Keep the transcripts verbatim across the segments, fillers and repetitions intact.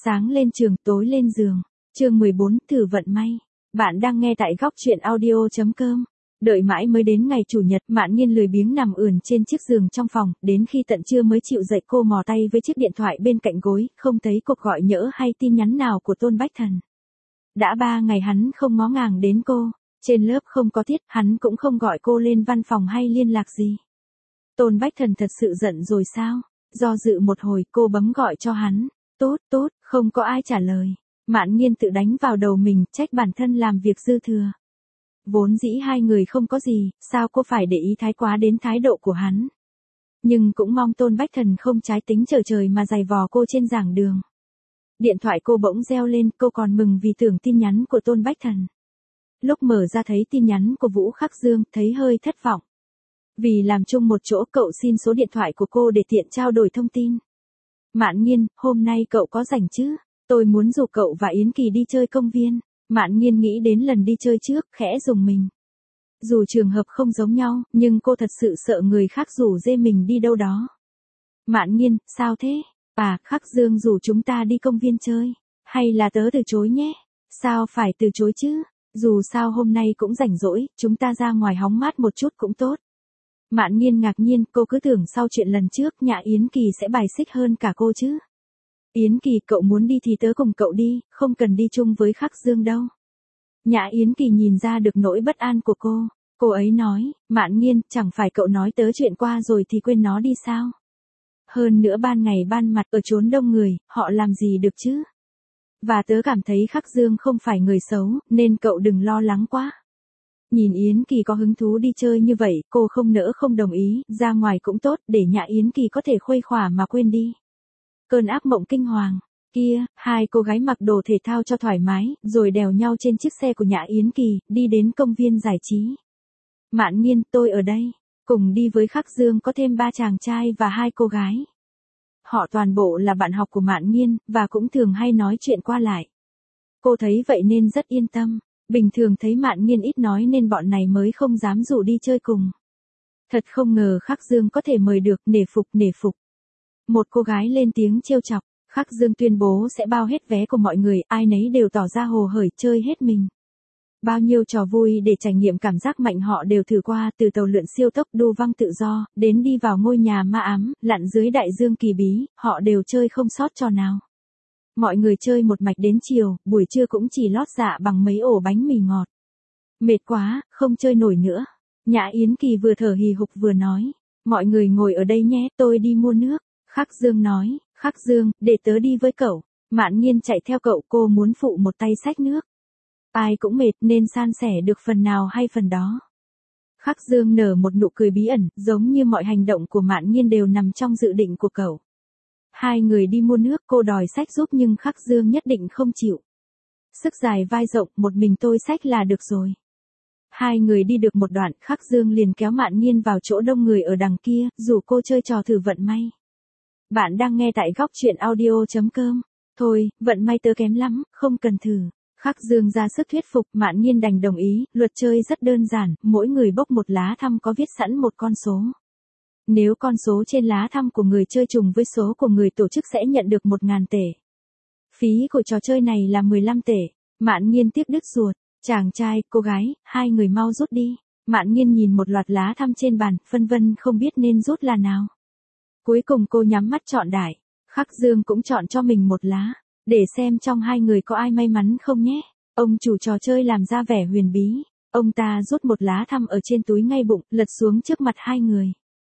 Sáng lên trường, tối lên giường. Chương mười bốn, thử vận may. Bạn đang nghe tại góc truyện audio chấm com. Đợi mãi mới đến ngày chủ nhật, Mạn Nghiên lười biếng nằm ườn trên chiếc giường trong phòng, đến khi tận trưa mới chịu dậy. Cô mò tay với chiếc điện thoại bên cạnh gối, không thấy cuộc gọi nhỡ hay tin nhắn nào của Tôn Bách Thần. Đã ba ngày hắn không ngó ngàng đến cô, trên lớp không có tiết, hắn cũng không gọi cô lên văn phòng hay liên lạc gì. Tôn Bách Thần thật sự giận rồi sao? Do dự một hồi, cô bấm gọi cho hắn. Tốt, tốt, không có ai trả lời. Mạn Nghiên tự đánh vào đầu mình, trách bản thân làm việc dư thừa. Vốn dĩ hai người không có gì, sao cô phải để ý thái quá đến thái độ của hắn. Nhưng cũng mong Tôn Bách Thần không trái tính trở trời mà giày vò cô trên giảng đường. Điện thoại cô bỗng reo lên, cô còn mừng vì tưởng tin nhắn của Tôn Bách Thần. Lúc mở ra thấy tin nhắn của Vũ Khắc Dương, thấy hơi thất vọng. Vì làm chung một chỗ, cậu xin số điện thoại của cô để tiện trao đổi thông tin. Mạn Nghiên, hôm nay cậu có rảnh chứ? Tôi muốn rủ cậu và Yến Kỳ đi chơi công viên. Mạn Nghiên nghĩ đến lần đi chơi trước, khẽ rùng mình. Dù trường hợp không giống nhau, nhưng cô thật sự sợ người khác rủ dê mình đi đâu đó. Mạn Nghiên, sao thế? À, Khắc Dương rủ chúng ta đi công viên chơi. Hay là tớ từ chối nhé? Sao phải từ chối chứ? Dù sao hôm nay cũng rảnh rỗi, chúng ta ra ngoài hóng mát một chút cũng tốt. Mạn Nghiên ngạc nhiên, cô cứ tưởng sau chuyện lần trước Nhã Yến Kỳ sẽ bài xích hơn cả cô chứ. Yến Kỳ, cậu muốn đi thì tớ cùng cậu đi, không cần đi chung với Khắc Dương đâu. Nhã Yến Kỳ nhìn ra được nỗi bất an của cô. Cô ấy nói, Mạn Nghiên, chẳng phải cậu nói tớ chuyện qua rồi thì quên nó đi sao? Hơn nữa ban ngày ban mặt ở chốn đông người, họ làm gì được chứ? Và tớ cảm thấy Khắc Dương không phải người xấu, nên cậu đừng lo lắng quá. Nhìn Yến Kỳ có hứng thú đi chơi như vậy, cô không nỡ không đồng ý, ra ngoài cũng tốt, để Nhã Yến Kỳ có thể khuây khỏa mà quên đi cơn ác mộng kinh hoàng. Kia, hai cô gái mặc đồ thể thao cho thoải mái, rồi đèo nhau trên chiếc xe của Nhã Yến Kỳ, đi đến công viên giải trí. Mạn Nghiên, tôi ở đây. Cùng đi với Khắc Dương có thêm ba chàng trai và hai cô gái. Họ toàn bộ là bạn học của Mạn Nghiên, và cũng thường hay nói chuyện qua lại. Cô thấy vậy nên rất yên tâm. Bình thường thấy Mạn Nghiên ít nói nên bọn này mới không dám rủ đi chơi cùng. Thật không ngờ Khắc Dương có thể mời được, nể phục nể phục. Một cô gái lên tiếng trêu chọc, Khắc Dương tuyên bố sẽ bao hết vé của mọi người, ai nấy đều tỏ ra hồ hởi chơi hết mình. Bao nhiêu trò vui để trải nghiệm cảm giác mạnh họ đều thử qua, từ tàu lượn siêu tốc đu văng tự do, đến đi vào ngôi nhà ma ám, lặn dưới đại dương kỳ bí, họ đều chơi không sót trò nào. Mọi người chơi một mạch đến chiều, buổi trưa cũng chỉ lót dạ bằng mấy ổ bánh mì ngọt. Mệt quá, không chơi nổi nữa. Nhã Yến Kỳ vừa thở hì hục vừa nói, mọi người ngồi ở đây nhé, tôi đi mua nước. Khắc Dương nói, Khắc Dương, để tớ đi với cậu. Mạn Nghiên chạy theo cậu, cô muốn phụ một tay xách nước. Ai cũng mệt nên san sẻ được phần nào hay phần đó. Khắc Dương nở một nụ cười bí ẩn, giống như mọi hành động của Mạn Nghiên đều nằm trong dự định của cậu. Hai người đi mua nước, cô đòi xách giúp nhưng Khắc Dương nhất định không chịu. Sức dài vai rộng, một mình tôi xách là được rồi. Hai người đi được một đoạn, Khắc Dương liền kéo Mạn Nghiên vào chỗ đông người ở đằng kia, rủ cô chơi trò thử vận may. Bạn đang nghe tại góc truyện audio chấm com. Thôi, vận may tớ kém lắm, không cần thử. Khắc Dương ra sức thuyết phục, Mạn Nghiên đành đồng ý, luật chơi rất đơn giản, mỗi người bốc một lá thăm có viết sẵn một con số. Nếu con số trên lá thăm của người chơi trùng với số của người tổ chức sẽ nhận được một nghìn tể. Phí của trò chơi này là mười lăm tể. Mạn Nghiên tiếc đứt ruột, chàng trai, cô gái, hai người mau rút đi. Mạn Nghiên nhìn một loạt lá thăm trên bàn, phân vân không biết nên rút là nào. Cuối cùng cô nhắm mắt chọn đại. Khắc Dương cũng chọn cho mình một lá. Để xem trong hai người có ai may mắn không nhé. Ông chủ trò chơi làm ra vẻ huyền bí. Ông ta rút một lá thăm ở trên túi ngay bụng, lật xuống trước mặt hai người.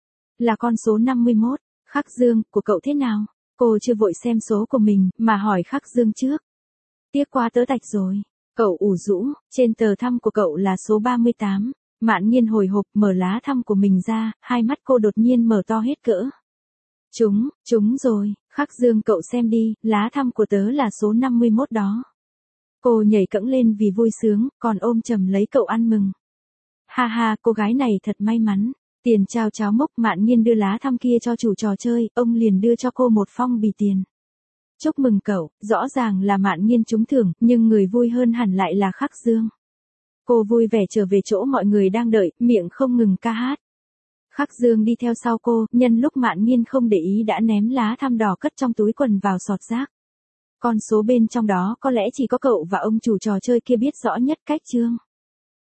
Là con số năm mươi mốt. Khắc Dương, của cậu thế nào? Cô chưa vội xem số của mình, mà hỏi Khắc Dương trước. Tiếc quá tớ tạch rồi. Cậu ủ rũ, trên tờ thăm của cậu là số ba mươi tám. Mạn Nghiên hồi hộp mở lá thăm của mình ra, hai mắt cô đột nhiên mở to hết cỡ. Chúng, chúng rồi, Khắc Dương cậu xem đi, lá thăm của tớ là số năm mươi mốt đó. Cô nhảy cẫng lên vì vui sướng, còn ôm chầm lấy cậu ăn mừng. Ha ha, cô gái này thật may mắn. Tiền trao cháo mốc, Mạn Nghiên đưa lá thăm kia cho chủ trò chơi, ông liền đưa cho cô một phong bì tiền. Chúc mừng cậu, rõ ràng là Mạn Nghiên trúng thưởng, nhưng người vui hơn hẳn lại là Khắc Dương. Cô vui vẻ trở về chỗ mọi người đang đợi, miệng không ngừng ca hát. Khắc Dương đi theo sau cô, nhân lúc Mạn Nghiên không để ý đã ném lá thăm đỏ cất trong túi quần vào sọt rác. Con số bên trong đó có lẽ chỉ có cậu và ông chủ trò chơi kia biết rõ nhất cách Trương.